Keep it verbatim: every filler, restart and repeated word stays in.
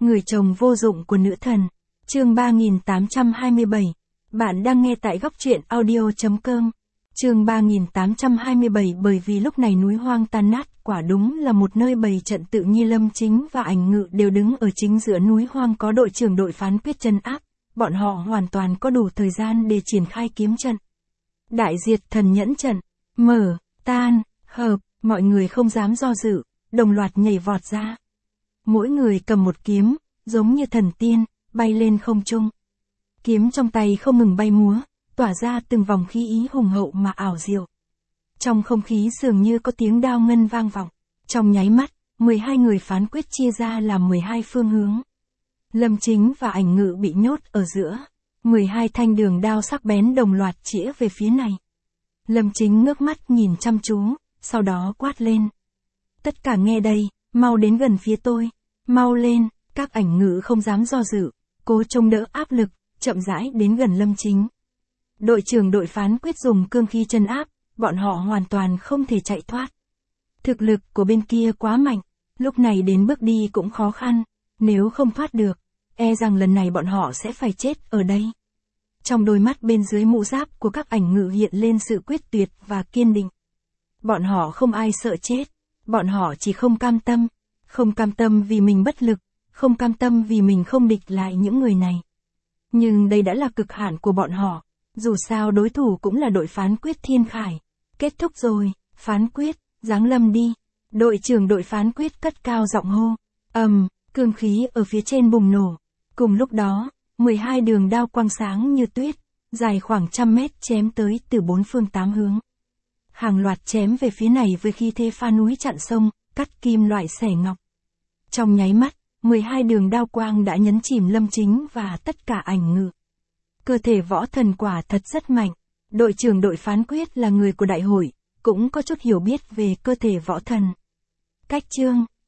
Người chồng vô dụng của nữ thần. Chương ba nghìn tám trăm hai mươi bảy. Bạn đang nghe tại góc truyện audio chấm com. Chương ba nghìn tám trăm hai mươi bảy. Bởi vì lúc này núi hoang tan nát, quả đúng là một nơi bày trận tự nhiên. Lâm Chính và Ảnh Ngự đều đứng ở chính giữa núi hoang, có đội trưởng đội phán quyết trấn áp, bọn họ hoàn toàn có đủ thời gian để triển khai kiếm trận. Đại diệt thần nhẫn trận, mở, tan, hợp, mọi người không dám do dự, đồng loạt nhảy vọt ra. Mỗi người cầm một kiếm, giống như thần tiên, bay lên không trung. Kiếm trong tay không ngừng bay múa, tỏa ra từng vòng khí ý hùng hậu mà ảo diệu. Trong không khí dường như có tiếng đao ngân vang vọng. Trong nháy mắt, mười hai người phán quyết chia ra làm mười hai phương hướng. Lâm Chính và Ảnh Ngự bị nhốt ở giữa. mười hai thanh đường đao sắc bén đồng loạt chĩa về phía này. Lâm Chính ngước mắt nhìn chăm chú, sau đó quát lên. Tất cả nghe đây, mau đến gần phía tôi, mau lên. Các Ảnh Ngự không dám do dự, cố chống đỡ áp lực, chậm rãi đến gần Lâm Chính. Đội trưởng đội phán quyết dùng cương khí trấn áp, bọn họ hoàn toàn không thể chạy thoát. Thực lực của bên kia quá mạnh, lúc này đến bước đi cũng khó khăn, nếu không thoát được, e rằng lần này bọn họ sẽ phải chết ở đây. Trong đôi mắt bên dưới mũ giáp của các Ảnh Ngự hiện lên sự quyết tuyệt và kiên định. Bọn họ không ai sợ chết, bọn họ chỉ không cam tâm, không cam tâm vì mình bất lực, không cam tâm vì mình không địch lại những người này. Nhưng đây đã là cực hạn của bọn họ, dù sao đối thủ cũng là đội phán quyết Thiên Khải. Kết thúc rồi, phán quyết, giáng lâm đi. Đội trưởng đội phán quyết cất cao giọng hô. Ầm, um, cương khí ở phía trên bùng nổ. Cùng lúc đó, mười hai đường đao quang sáng như tuyết, dài khoảng trăm mét chém tới từ bốn phương tám hướng. Hàng loạt chém về phía này với khí thế phá núi chặn sông, cắt kim loại xẻ ngọc. Trong nháy mắt, mười hai đường đao quang đã nhấn chìm Lâm Chính và tất cả Ảnh Ngự. Cơ thể võ thần quả thật rất mạnh. Đội trưởng đội phán quyết là người của đại hội, cũng có chút hiểu biết về cơ thể võ thần. Cách chương